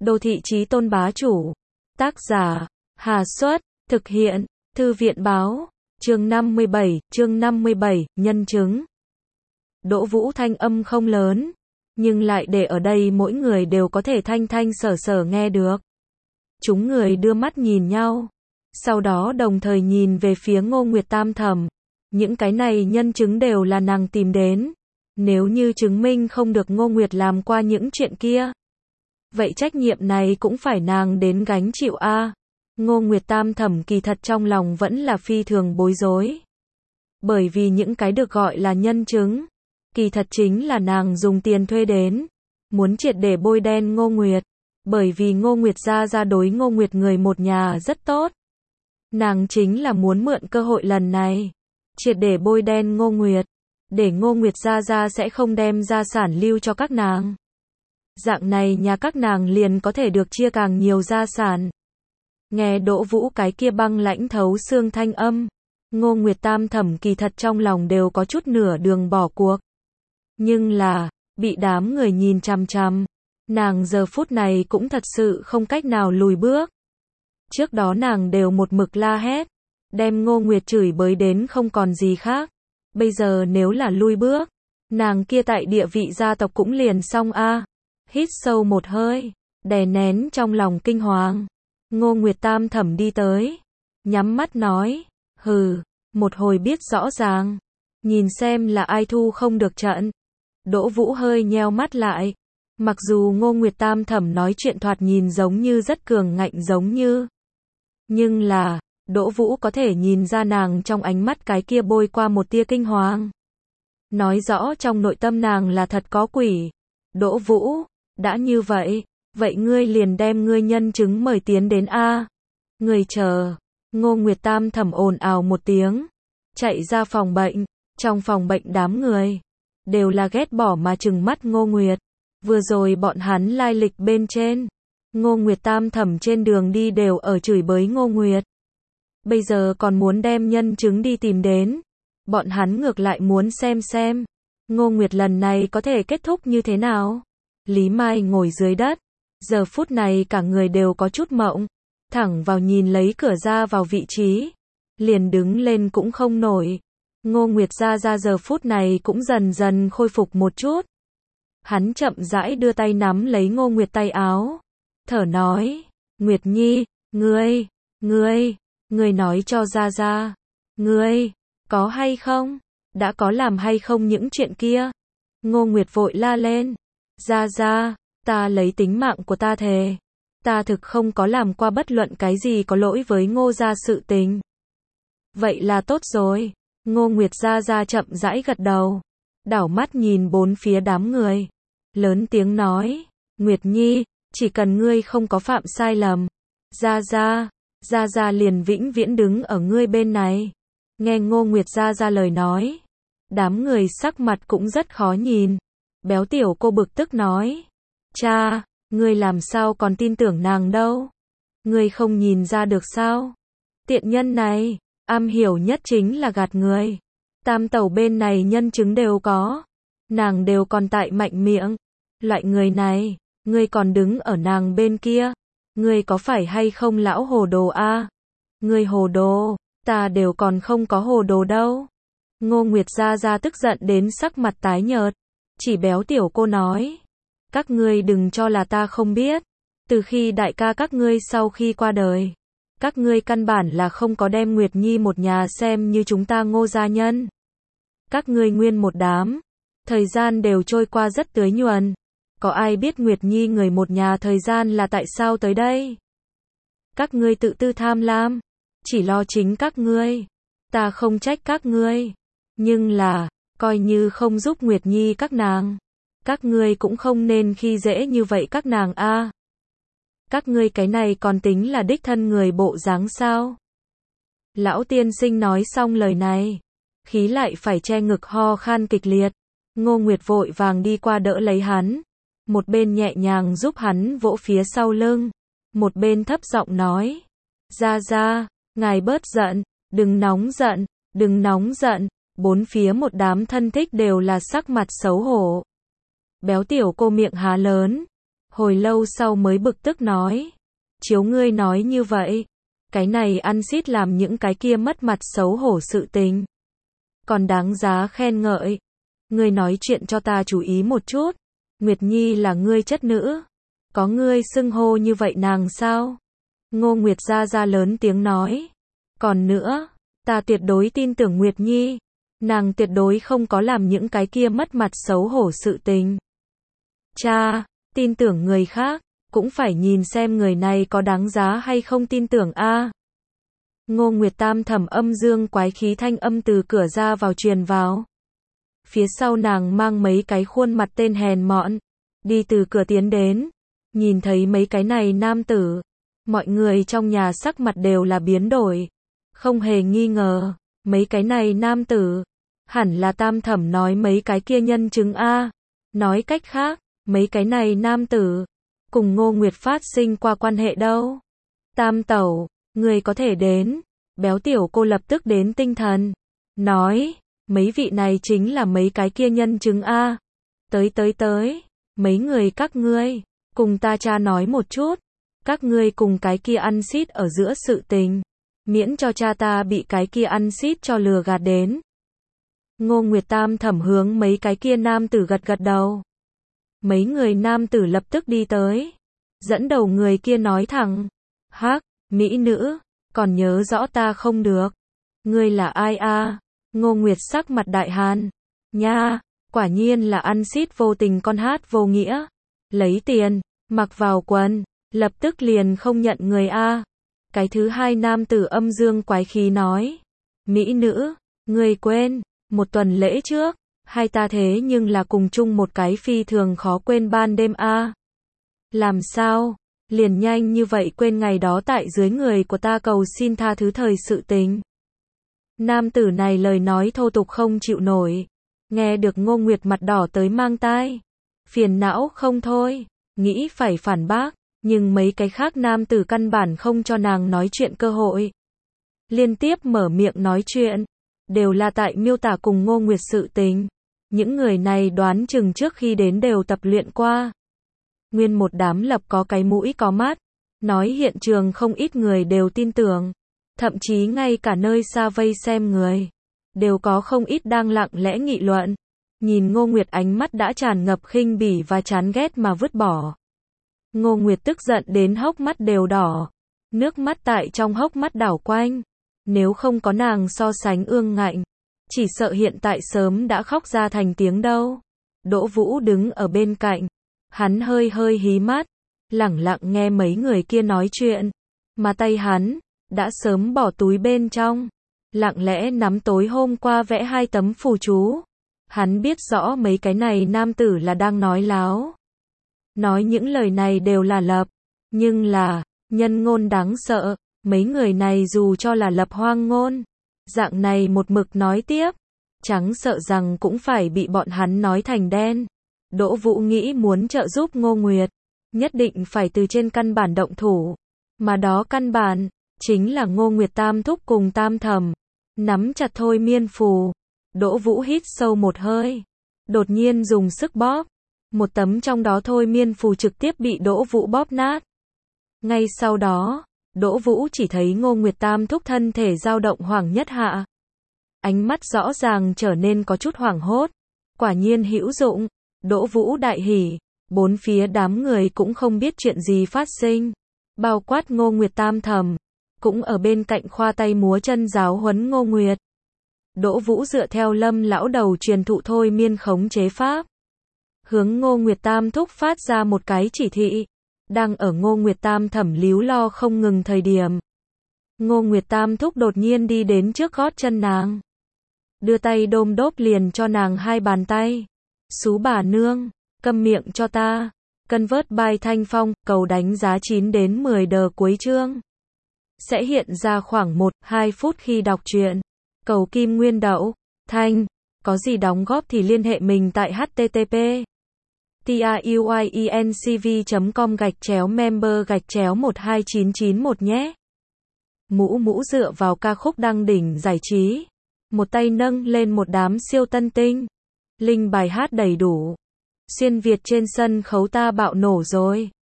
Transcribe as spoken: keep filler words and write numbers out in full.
Đô thị chí tôn bá chủ. Tác giả, Hà Xuất, thực hiện, Thư viện báo, chương năm mươi bảy, chương năm mươi bảy, nhân chứng. Đỗ Vũ thanh âm không lớn, nhưng lại để ở đây mỗi người đều có thể thanh thanh sở sở nghe được. Chúng người đưa mắt nhìn nhau, sau đó đồng thời nhìn về phía Ngô Nguyệt Tam Thẩm. Những cái này nhân chứng đều là nàng tìm đến. Nếu như chứng minh không được Ngô Nguyệt làm qua những chuyện kia, vậy trách nhiệm này cũng phải nàng đến gánh chịu a. À. Ngô Nguyệt Tam Thẩm kỳ thật trong lòng vẫn là phi thường bối rối. Bởi vì những cái được gọi là nhân chứng, kỳ thật chính là nàng dùng tiền thuê đến, muốn triệt để bôi đen Ngô Nguyệt. Bởi vì Ngô Nguyệt gia gia đối Ngô Nguyệt người một nhà rất tốt. Nàng chính là muốn mượn cơ hội lần này, triệt để bôi đen Ngô Nguyệt, để Ngô Nguyệt gia gia sẽ không đem gia sản lưu cho các nàng. Dạng này nhà các nàng liền có thể được chia càng nhiều gia sản. Nghe Đỗ Vũ cái kia băng lãnh thấu xương thanh âm, Ngô Nguyệt Tam Thẩm kỳ thật trong lòng đều có chút nửa đường bỏ cuộc. Nhưng là, bị đám người nhìn chằm chằm, nàng giờ phút này cũng thật sự không cách nào lùi bước. Trước đó nàng đều một mực la hét, đem Ngô Nguyệt chửi bới đến không còn gì khác. Bây giờ nếu là lui bước, nàng kia tại địa vị gia tộc cũng liền xong a. À. Hít sâu một hơi, đè nén trong lòng kinh hoàng. Ngô Nguyệt Tam Thẩm đi tới, nhắm mắt nói, hừ, một hồi biết rõ ràng, nhìn xem là ai thu không được trận. Đỗ Vũ hơi nheo mắt lại, mặc dù Ngô Nguyệt Tam Thẩm nói chuyện thoạt nhìn giống như rất cường ngạnh giống như, nhưng là, Đỗ Vũ có thể nhìn ra nàng trong ánh mắt cái kia bôi qua một tia kinh hoàng. Nói rõ trong nội tâm nàng là thật có quỷ. Đỗ Vũ, đã như vậy, vậy ngươi liền đem ngươi nhân chứng mời tiến đến a. Người chờ. Ngô Nguyệt Tam Thẩm ồn ào một tiếng, chạy ra phòng bệnh. Trong phòng bệnh đám người đều là ghét bỏ mà trừng mắt Ngô Nguyệt. Vừa rồi bọn hắn lai lịch bên trên, Ngô Nguyệt Tam Thẩm trên đường đi đều ở chửi bới Ngô Nguyệt. Bây giờ còn muốn đem nhân chứng đi tìm đến. Bọn hắn ngược lại muốn xem xem Ngô Nguyệt lần này có thể kết thúc như thế nào. Lý Mai ngồi dưới đất, giờ phút này cả người đều có chút mộng, thẳng vào nhìn lấy cửa ra vào vị trí, liền đứng lên cũng không nổi. Ngô Nguyệt gia gia giờ phút này cũng dần dần khôi phục một chút. Hắn chậm rãi đưa tay nắm lấy Ngô Nguyệt tay áo, thở nói, Nguyệt Nhi, ngươi, ngươi, ngươi nói cho gia gia, ngươi, có hay không, đã có làm hay không những chuyện kia. Ngô Nguyệt vội la lên, gia gia, ta lấy tính mạng của ta thề, ta thực không có làm qua bất luận cái gì có lỗi với Ngô gia sự tình. Vậy là tốt rồi. Ngô Nguyệt gia gia chậm rãi gật đầu, đảo mắt nhìn bốn phía đám người, lớn tiếng nói, Nguyệt Nhi, chỉ cần ngươi không có phạm sai lầm, gia gia, gia gia liền vĩnh viễn đứng ở ngươi bên này. Nghe Ngô Nguyệt gia gia lời nói, đám người sắc mặt cũng rất khó nhìn. Béo tiểu cô bực tức nói, cha, ngươi làm sao còn tin tưởng nàng đâu? Ngươi không nhìn ra được sao? Tiện nhân này, am hiểu nhất chính là gạt người. Tam tẩu bên này nhân chứng đều có, nàng đều còn tại mạnh miệng. Loại người này, ngươi còn đứng ở nàng bên kia, ngươi có phải hay không lão hồ đồ a? À? Ngươi hồ đồ, ta đều còn không có hồ đồ đâu. Ngô Nguyệt gia gia tức giận đến sắc mặt tái nhợt, chỉ béo tiểu cô nói, các ngươi đừng cho là ta không biết, từ khi đại ca các ngươi sau khi qua đời, các ngươi căn bản là không có đem Nguyệt Nhi một nhà xem như chúng ta Ngô gia nhân. Các ngươi nguyên một đám, thời gian đều trôi qua rất tưới nhuần, có ai biết Nguyệt Nhi người một nhà thời gian là tại sao tới đây? Các ngươi tự tư tham lam, chỉ lo chính các ngươi, ta không trách các ngươi, nhưng là, coi như không giúp Nguyệt Nhi các nàng, các ngươi cũng không nên khi dễ như vậy các nàng a. À. Các ngươi cái này còn tính là đích thân người bộ dáng sao? Lão tiên sinh nói xong lời này, khí lại phải che ngực ho khan kịch liệt. Ngô Nguyệt vội vàng đi qua đỡ lấy hắn, một bên nhẹ nhàng giúp hắn vỗ phía sau lưng, một bên thấp giọng nói, gia gia, ngài bớt giận, đừng nóng giận, đừng nóng giận. Bốn phía một đám thân thích đều là sắc mặt xấu hổ. Béo tiểu cô miệng há lớn, Hồi lâu sau mới bực tức nói. Chiếu ngươi nói như vậy. Cái này ăn xít làm những cái kia mất mặt xấu hổ sự tình. Còn đáng giá khen ngợi. Ngươi nói chuyện cho ta chú ý một chút. Nguyệt Nhi là ngươi chất nữ. Có ngươi xưng hô như vậy nàng sao? Ngô Nguyệt ra ra lớn tiếng nói. Còn nữa, ta tuyệt đối tin tưởng Nguyệt Nhi. Nàng tuyệt đối không có làm những cái kia mất mặt xấu hổ sự tình. Cha, tin tưởng người khác, cũng phải nhìn xem người này có đáng giá hay không tin tưởng a. Ngô Nguyệt Tam thẩm âm dương quái khí thanh âm từ cửa ra vào truyền vào. Phía sau nàng mang mấy cái khuôn mặt tên hèn mọn, đi từ cửa tiến đến, nhìn thấy mấy cái này nam tử, mọi người trong nhà sắc mặt đều là biến đổi, không hề nghi ngờ, mấy cái này nam tử, hẳn là Tam thẩm nói mấy cái kia nhân chứng a. Nói cách khác, mấy cái này nam tử, cùng Ngô Nguyệt phát sinh qua quan hệ đâu. Tam tẩu, người có thể đến, béo tiểu cô lập tức đến tinh thần, nói, mấy vị này chính là mấy cái kia nhân chứng a. Tới tới tới, mấy người các ngươi, cùng ta cha nói một chút, các ngươi cùng cái kia ăn xít ở giữa sự tình, miễn cho cha ta bị cái kia ăn xít cho lừa gạt đến. Ngô Nguyệt Tam thẩm hướng mấy cái kia nam tử gật gật đầu. Mấy người nam tử lập tức đi tới. Dẫn đầu người kia nói thẳng. Hắc, mỹ nữ, còn nhớ rõ ta không được. Ngươi là ai a? Ngô Nguyệt sắc mặt đại hàn. Nha, quả nhiên là ăn xít vô tình con hát vô nghĩa. Lấy tiền, mặc vào quần, lập tức liền không nhận người a. Cái thứ hai nam tử âm dương quái khí nói. Mỹ nữ, ngươi quên, một tuần lễ trước, hai ta thế nhưng là cùng chung một cái phi thường khó quên ban đêm a. Làm sao, liền nhanh như vậy quên ngày đó tại dưới người của ta cầu xin tha thứ thời sự tình. Nam tử này lời nói thô tục không chịu nổi, nghe được Ngô Nguyệt mặt đỏ tới mang tai, phiền não không thôi, nghĩ phải phản bác, nhưng mấy cái khác nam tử căn bản không cho nàng nói chuyện cơ hội. Liên tiếp mở miệng nói chuyện, đều là tại miêu tả cùng Ngô Nguyệt sự tình. Những người này đoán chừng trước khi đến đều tập luyện qua. Nguyên một đám lập có cái mũi có mắt, nói hiện trường không ít người đều tin tưởng. Thậm chí ngay cả nơi xa vây xem người, đều có không ít đang lặng lẽ nghị luận. Nhìn Ngô Nguyệt ánh mắt đã tràn ngập khinh bỉ và chán ghét mà vứt bỏ. Ngô Nguyệt tức giận đến hốc mắt đều đỏ, nước mắt tại trong hốc mắt đảo quanh. Nếu không có nàng so sánh ương ngạnh, chỉ sợ hiện tại sớm đã khóc ra thành tiếng đâu. Đỗ Vũ đứng ở bên cạnh, hắn hơi hơi hí mắt, lẳng lặng nghe mấy người kia nói chuyện, mà tay hắn đã sớm bỏ túi bên trong, lặng lẽ nắm tối hôm qua vẽ hai tấm phù chú. Hắn biết rõ mấy cái này nam tử là đang nói láo. Nói những lời này đều là lập, nhưng là nhân ngôn đáng sợ. Mấy người này dù cho là lập hoang ngôn, dạng này một mực nói tiếp, trắng sợ rằng cũng phải bị bọn hắn nói thành đen. Đỗ Vũ nghĩ muốn trợ giúp Ngô Nguyệt, nhất định phải từ trên căn bản động thủ, mà đó căn bản chính là Ngô Nguyệt Tam thúc cùng Tam thẩm. Nắm chặt thôi miên phù, Đỗ Vũ hít sâu một hơi, đột nhiên dùng sức bóp, một tấm trong đó thôi miên phù trực tiếp bị Đỗ Vũ bóp nát. Ngay sau đó, Đỗ Vũ chỉ thấy Ngô Nguyệt Tam thúc thân thể dao động hoảng nhất hạ. Ánh mắt rõ ràng trở nên có chút hoảng hốt. Quả nhiên hữu dụng. Đỗ Vũ đại hỉ. Bốn phía đám người cũng không biết chuyện gì phát sinh. Bao quát Ngô Nguyệt Tam thẩm, cũng ở bên cạnh khoa tay múa chân giáo huấn Ngô Nguyệt. Đỗ Vũ dựa theo Lâm lão đầu truyền thụ thôi miên khống chế pháp, hướng Ngô Nguyệt Tam thúc phát ra một cái chỉ thị. Đang ở Ngô Nguyệt Tam thẩm líu lo không ngừng thời điểm, Ngô Nguyệt Tam thúc đột nhiên đi đến trước gót chân nàng, đưa tay đôm đốp liền cho nàng hai bàn tay. Xú bà nương, câm miệng cho ta. Convert by Thanh Phong, cầu đánh giá chín đến mười đờ cuối chương. Sẽ hiện ra khoảng một đến hai phút khi đọc truyện. Cầu kim nguyên đậu. Thanh, có gì đóng góp thì liên hệ mình tại http truyencv chấm com gạch chéo member gạch chéo một hai chín chín một nhé. Mũ mũ dựa vào ca khúc đăng đỉnh giải trí, một tay nâng lên một đám siêu tân tinh, linh bài hát đầy đủ. Xuyên Việt trên sân khấu ta bạo nổ rồi.